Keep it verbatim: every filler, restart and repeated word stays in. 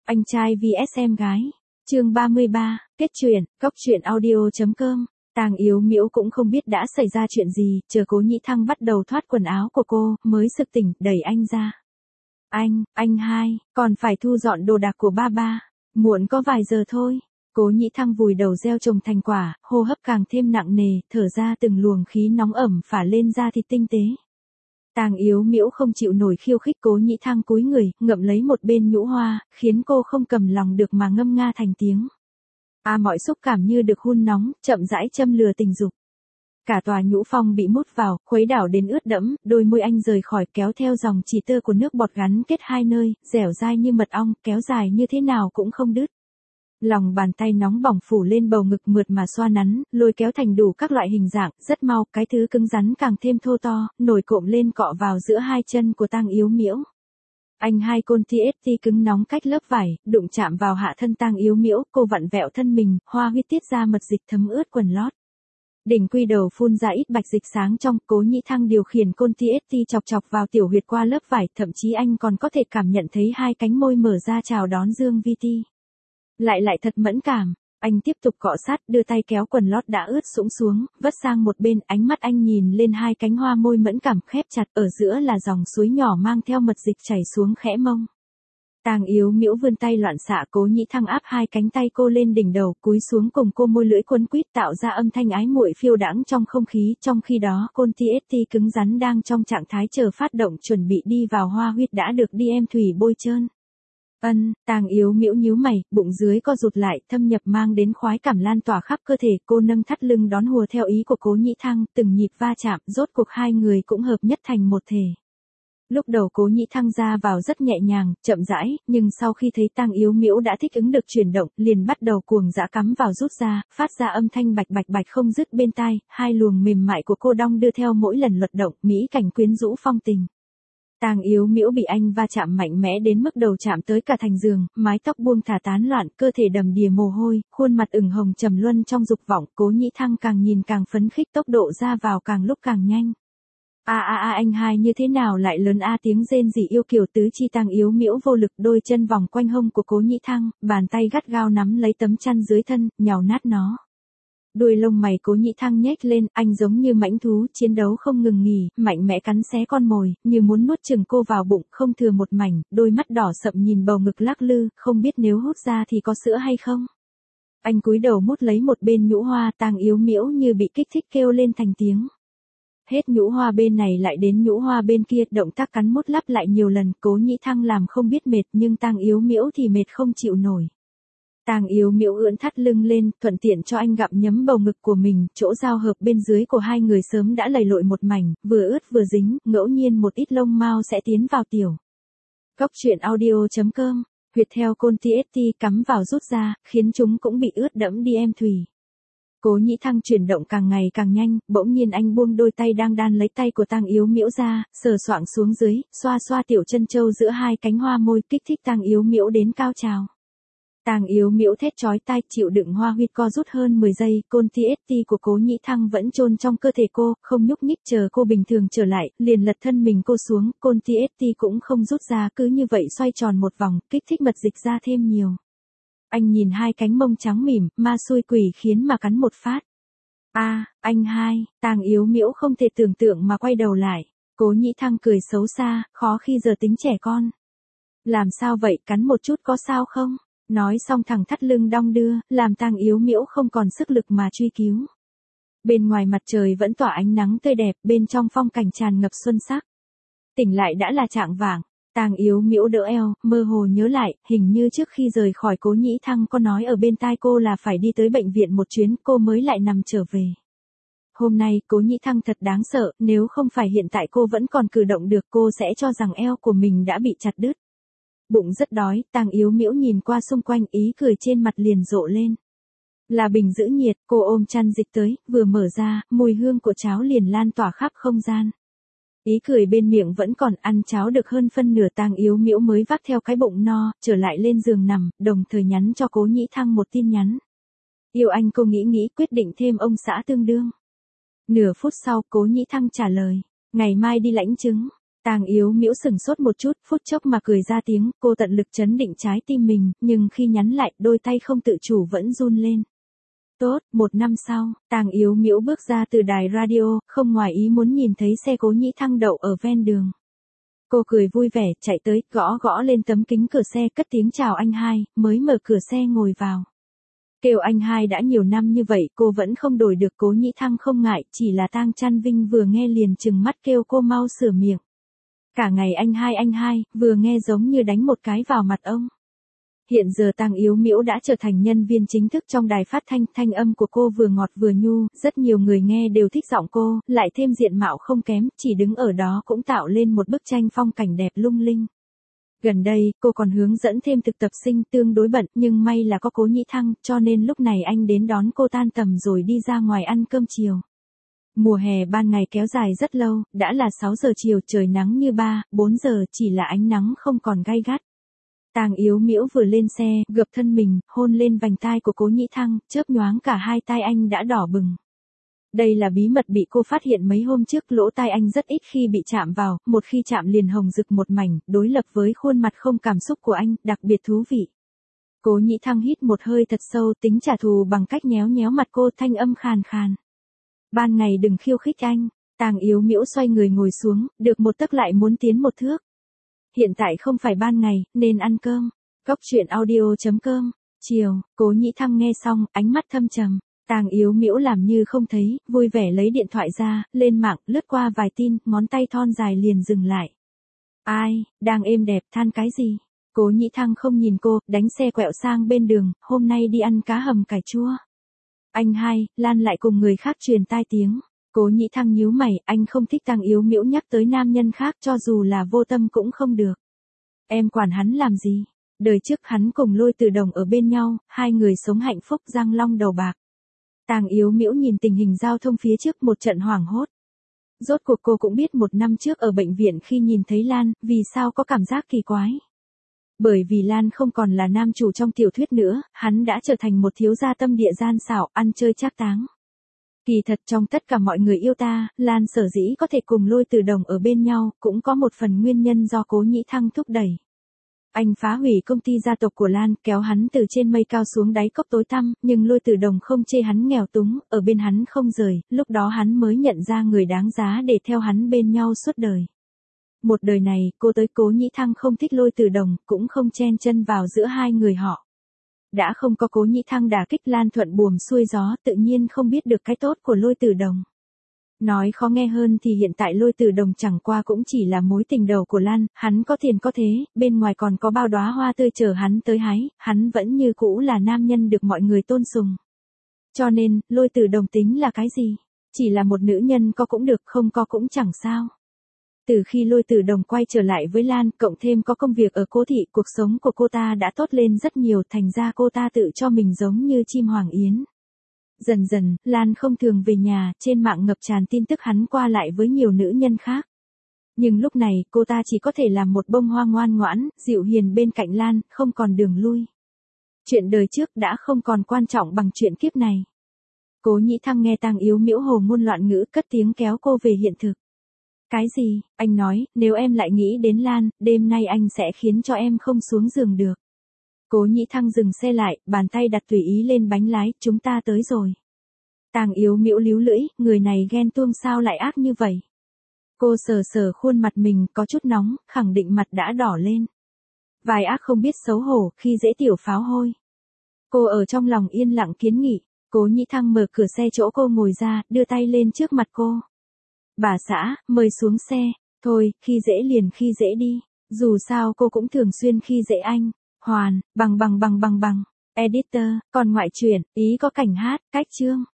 Anh trai vs em gái. Chương ba mươi ba, kết truyện, cốc truyện audio.com. Tàng Yếu Miễu cũng không biết đã xảy ra chuyện gì, chờ Cố Nhĩ Thăng bắt đầu thoát quần áo của cô, mới sực tỉnh, đẩy anh ra. Anh, anh hai, còn phải thu dọn đồ đạc của ba ba. Muộn có vài giờ thôi. Cố Nhĩ Thăng vùi đầu gieo trồng thành quả, hô hấp càng thêm nặng nề, thở ra từng luồng khí nóng ẩm phả lên da thịt tinh tế. Tàng Yếu Miễu không chịu nổi khiêu khích Cố Nhĩ Thăng cúi người, ngậm lấy một bên nhũ hoa, khiến cô không cầm lòng được mà ngâm nga thành tiếng. À, mọi xúc cảm như được hun nóng, chậm rãi châm lừa tình dục. Cả tòa nhũ phong bị mút vào, khuấy đảo đến ướt đẫm, đôi môi anh rời khỏi kéo theo dòng chỉ tơ của nước bọt gắn kết hai nơi, dẻo dai như mật ong, kéo dài như thế nào cũng không đứt. Lòng bàn tay nóng bỏng phủ lên bầu ngực mượt mà xoa nắn, lôi kéo thành đủ các loại hình dạng, rất mau, cái thứ cứng rắn càng thêm thô to, nổi cộm lên cọ vào giữa hai chân của Tàng Yếu Miễu. Anh hai côn tê ét tê cứng nóng cách lớp vải, đụng chạm vào hạ thân Tàng Yếu Miễu, cô vặn vẹo thân mình, hoa huyết tiết ra mật dịch thấm ướt quần lót. Đỉnh quy đầu phun ra ít bạch dịch sáng trong, Cố Nhĩ Thăng điều khiển côn tê ét tê chọc chọc vào tiểu huyệt qua lớp vải, thậm chí anh còn có thể cảm nhận thấy hai cánh môi mở ra chào đón Dương Vi Ti. Lại lại thật mẫn cảm, anh tiếp tục cọ sát, đưa tay kéo quần lót đã ướt sũng xuống, vất sang một bên, ánh mắt anh nhìn lên hai cánh hoa môi mẫn cảm khép chặt, ở giữa là dòng suối nhỏ mang theo mật dịch chảy xuống khẽ mông. Tàng Yếu Miễu vươn tay loạn xạ, Cố Nhĩ Thăng áp hai cánh tay cô lên đỉnh đầu, cúi xuống cùng cô môi lưỡi quấn quýt tạo ra âm thanh ái muội phiêu đãng trong không khí, trong khi đó côn tê ét tê cứng rắn đang trong trạng thái chờ phát động chuẩn bị đi vào hoa huyết đã được đi em thủy bôi trơn. Ân, Tàng Yếu Miễu nhíu mày, bụng dưới co rụt lại, thâm nhập mang đến khoái cảm lan tỏa khắp cơ thể, cô nâng thắt lưng đón hùa theo ý của Cố Nhĩ Thăng, từng nhịp va chạm, rốt cuộc hai người cũng hợp nhất thành một thể. Lúc đầu Cố Nhĩ Thăng ra vào rất nhẹ nhàng, chậm rãi, nhưng sau khi thấy Tàng Yếu Miễu đã thích ứng được chuyển động, liền bắt đầu cuồng dã cắm vào rút ra, phát ra âm thanh bạch bạch bạch không dứt bên tai, hai luồng mềm mại của cô đong đưa theo mỗi lần luật động, mỹ cảnh quyến rũ phong tình. Tàng Yếu Miễu bị anh va chạm mạnh mẽ đến mức đầu chạm tới cả thành giường, mái tóc buông thả tán loạn, cơ thể đầm đìa mồ hôi, khuôn mặt ửng hồng trầm luân trong dục vọng, Cố Nhĩ Thăng càng nhìn càng phấn khích, tốc độ ra vào càng lúc càng nhanh. A a a anh hai như thế nào lại lớn a, tiếng rên rỉ yêu kiều tứ chi. Tàng Yếu Miễu vô lực, đôi chân vòng quanh hông của Cố Nhĩ Thăng, bàn tay gắt gao nắm lấy tấm chăn dưới thân, nhào nát nó. Đuôi lông mày Cố Nhĩ Thăng nhếch lên, anh giống như mãnh thú, chiến đấu không ngừng nghỉ, mạnh mẽ cắn xé con mồi, như muốn nuốt chửng cô vào bụng, không thừa một mảnh, đôi mắt đỏ sậm nhìn bầu ngực lắc lư, không biết nếu hút ra thì có sữa hay không. Anh cúi đầu mút lấy một bên nhũ hoa, Tàng Yếu Miễu như bị kích thích kêu lên thành tiếng. Hết nhũ hoa bên này lại đến nhũ hoa bên kia, động tác cắn mút lắp lại nhiều lần, Cố Nhĩ Thăng làm không biết mệt, nhưng Tàng Yếu Miễu thì mệt không chịu nổi. Tàng Yếu Miễu ưỡn thắt lưng lên, thuận tiện cho anh gặm nhấm bầu ngực của mình, chỗ giao hợp bên dưới của hai người sớm đã lầy lội một mảnh, vừa ướt vừa dính, ngẫu nhiên một ít lông mao sẽ tiến vào tiểu. Cốc truyện audio.com, huyệt theo côn tê ét tê cắm vào rút ra, khiến chúng cũng bị ướt đẫm đi em thủy. Cố Nhĩ Thăng chuyển động càng ngày càng nhanh, bỗng nhiên anh buông đôi tay đang đan lấy tay của Tàng Yếu Miễu ra, sờ soạng xuống dưới, xoa xoa tiểu chân châu giữa hai cánh hoa môi, kích thích Tàng Yếu Miễu đến cao trào. Tàng Yếu Miễu thét chói tai, chịu đựng hoa huyết co rút hơn mười giây, côn tê ét tê của Cố Nhĩ Thăng vẫn chôn trong cơ thể cô, không nhúc nhích, chờ cô bình thường trở lại, liền lật thân mình cô xuống, côn tê ét tê cũng không rút ra, cứ như vậy xoay tròn một vòng, kích thích mật dịch ra thêm nhiều. Anh nhìn hai cánh mông trắng mỉm, ma xui quỷ khiến mà cắn một phát. A, à, anh hai, Tàng Yếu Miễu không thể tưởng tượng mà quay đầu lại. Cố Nhĩ Thăng cười xấu xa, khó khi giờ tính trẻ con. Làm sao vậy, cắn một chút có sao không? Nói xong thẳng thắt lưng đong đưa, làm Tàng Yếu Miễu không còn sức lực mà truy cứu. Bên ngoài mặt trời vẫn tỏa ánh nắng tươi đẹp, bên trong phong cảnh tràn ngập xuân sắc. Tỉnh lại đã là chạng vạng. Tàng Yếu Miễu đỡ eo, mơ hồ nhớ lại, hình như trước khi rời khỏi Cố Nhĩ Thăng có nói ở bên tai cô là phải đi tới bệnh viện một chuyến, cô mới lại nằm trở về. Hôm nay, Cố Nhĩ Thăng thật đáng sợ, nếu không phải hiện tại cô vẫn còn cử động được, cô sẽ cho rằng eo của mình đã bị chặt đứt. Bụng rất đói, Tàng Yếu Miễu nhìn qua xung quanh, ý cười trên mặt liền rộ lên. Là bình giữ nhiệt, cô ôm chăn dịch tới, vừa mở ra, mùi hương của cháo liền lan tỏa khắp không gian. Ý cười bên miệng vẫn còn, ăn cháo được hơn phân nửa, Tàng Yếu Miễu mới vác theo cái bụng no, trở lại lên giường nằm, đồng thời nhắn cho Cố Nhĩ Thăng một tin nhắn. Yêu anh, cô nghĩ nghĩ quyết định thêm ông xã tương đương. Nửa phút sau, Cố Nhĩ Thăng trả lời, ngày mai đi lãnh chứng. Tàng Yếu Mĩu sừng sốt một chút, phút chốc mà cười ra tiếng, cô tận lực trấn định trái tim mình, nhưng khi nhắn lại, đôi tay không tự chủ vẫn run lên. Tốt, một năm sau, Tàng Yếu Mĩu bước ra từ đài radio, không ngoài ý muốn nhìn thấy xe Cố Nhĩ Thăng đậu ở ven đường. Cô cười vui vẻ, chạy tới, gõ gõ lên tấm kính cửa xe, cất tiếng chào anh hai, mới mở cửa xe ngồi vào. Kêu anh hai đã nhiều năm như vậy, cô vẫn không đổi được. Cố Nhĩ Thăng không ngại, chỉ là Tang Chăn Vinh vừa nghe liền trừng mắt kêu cô mau sửa miệng. Cả ngày anh hai anh hai, vừa nghe giống như đánh một cái vào mặt ông. Hiện giờ Tàng Yếu Mĩu đã trở thành nhân viên chính thức trong đài phát thanh, thanh âm của cô vừa ngọt vừa nhu, rất nhiều người nghe đều thích giọng cô, lại thêm diện mạo không kém, chỉ đứng ở đó cũng tạo lên một bức tranh phong cảnh đẹp lung linh. Gần đây, cô còn hướng dẫn thêm thực tập sinh tương đối bận, nhưng may là có Cố Nhĩ Thăng, cho nên lúc này anh đến đón cô tan tầm rồi đi ra ngoài ăn cơm chiều. Mùa hè ban ngày kéo dài rất lâu, đã là sáu giờ chiều trời nắng như ba, bốn giờ chỉ là ánh nắng không còn gay gắt. Tàng Yếu Mĩu vừa lên xe, gập thân mình, hôn lên vành tai của Cố Nhĩ Thăng, chớp nhoáng cả hai tai anh đã đỏ bừng. Đây là bí mật bị cô phát hiện mấy hôm trước, lỗ tai anh rất ít khi bị chạm vào, một khi chạm liền hồng rực một mảnh, đối lập với khuôn mặt không cảm xúc của anh, đặc biệt thú vị. Cố Nhĩ Thăng hít một hơi thật sâu, tính trả thù bằng cách nhéo nhéo mặt cô, thanh âm khàn khàn. Ban ngày đừng khiêu khích anh. Tàng Yếu Mĩu xoay người ngồi xuống, được một tấc lại muốn tiến một thước. Hiện tại không phải ban ngày, nên ăn cơm. Cốc truyện audio chấm com. Chiều, Cố Nhĩ Thăng nghe xong, ánh mắt thâm trầm. Tàng Yếu Mĩu làm như không thấy, vui vẻ lấy điện thoại ra, lên mạng, lướt qua vài tin, ngón tay thon dài liền dừng lại. Ai, đang êm đẹp, than cái gì? Cố Nhĩ Thăng không nhìn cô, đánh xe quẹo sang bên đường, hôm nay đi ăn cá hầm cải chua. Anh hai, Lan lại cùng người khác truyền tai tiếng. Cố Nhĩ Thăng nhíu mày, anh không thích Tàng Yếu Mĩu nhắc tới nam nhân khác, cho dù là vô tâm cũng không được. Em quản hắn làm gì? Đời trước hắn cùng Lôi Từ Đồng ở bên nhau, hai người sống hạnh phúc răng long đầu bạc. Tàng Yếu Mĩu nhìn tình hình giao thông phía trước một trận hoảng hốt. Rốt cuộc cô cũng biết một năm trước ở bệnh viện khi nhìn thấy Lan, vì sao có cảm giác kỳ quái. Bởi vì Lan không còn là nam chủ trong tiểu thuyết nữa, hắn đã trở thành một thiếu gia tâm địa gian xảo, ăn chơi trác táng. Kỳ thật trong tất cả mọi người yêu ta, Lan sở dĩ có thể cùng Lôi Từ Đồng ở bên nhau, cũng có một phần nguyên nhân do Cố Nhĩ Thăng thúc đẩy. Anh phá hủy công ty gia tộc của Lan, kéo hắn từ trên mây cao xuống đáy cốc tối tăm, nhưng Lôi Từ Đồng không chê hắn nghèo túng, ở bên hắn không rời, lúc đó hắn mới nhận ra người đáng giá để theo hắn bên nhau suốt đời. Một đời này, cô tới Cố Nhĩ Thăng không thích Lôi Từ Đồng, cũng không chen chân vào giữa hai người họ. Đã không có Cố Nhĩ Thăng đả kích Lan thuận buồm xuôi gió, tự nhiên không biết được cái tốt của Lôi Từ Đồng. Nói khó nghe hơn thì hiện tại Lôi Từ Đồng chẳng qua cũng chỉ là mối tình đầu của Lan, hắn có tiền có thế, bên ngoài còn có bao đóa hoa tươi chờ hắn tới hái, hắn vẫn như cũ là nam nhân được mọi người tôn sùng. Cho nên, Lôi Từ Đồng tính là cái gì? Chỉ là một nữ nhân có cũng được, không có cũng chẳng sao. Từ khi Lôi Từ Đồng quay trở lại với Lan, cộng thêm có công việc ở Cố thị, cuộc sống của cô ta đã tốt lên rất nhiều, thành ra cô ta tự cho mình giống như chim hoàng yến. Dần dần, Lan không thường về nhà, trên mạng ngập tràn tin tức hắn qua lại với nhiều nữ nhân khác. Nhưng lúc này, cô ta chỉ có thể làm một bông hoa ngoan ngoãn, dịu hiền bên cạnh Lan, không còn đường lui. Chuyện đời trước đã không còn quan trọng bằng chuyện kiếp này. Cố Nhĩ Thăng nghe Tàng Yếu Mĩu hồ ngôn loạn ngữ, cất tiếng kéo cô về hiện thực. Cái gì? Anh nói, nếu em lại nghĩ đến Lan, đêm nay anh sẽ khiến cho em không xuống giường được. Cố Nhĩ Thăng dừng xe lại, bàn tay đặt tùy ý lên bánh lái, chúng ta tới rồi. Tàng Yếu Mĩu líu lưỡi, người này ghen tuông sao lại ác như vậy. Cô sờ sờ khuôn mặt mình, có chút nóng, khẳng định mặt đã đỏ lên. Vài ác không biết xấu hổ, khi dễ tiểu pháo hôi. Cô ở trong lòng yên lặng kiến nghị, Cố Nhĩ Thăng mở cửa xe chỗ cô ngồi ra, đưa tay lên trước mặt cô. Bà xã, mời xuống xe, thôi, khi dễ liền khi dễ đi, dù sao cô cũng thường xuyên khi dễ anh. Hoàn, bằng bằng bằng bằng bằng, editor, còn ngoại truyện, ý có cảnh hát, cách chương.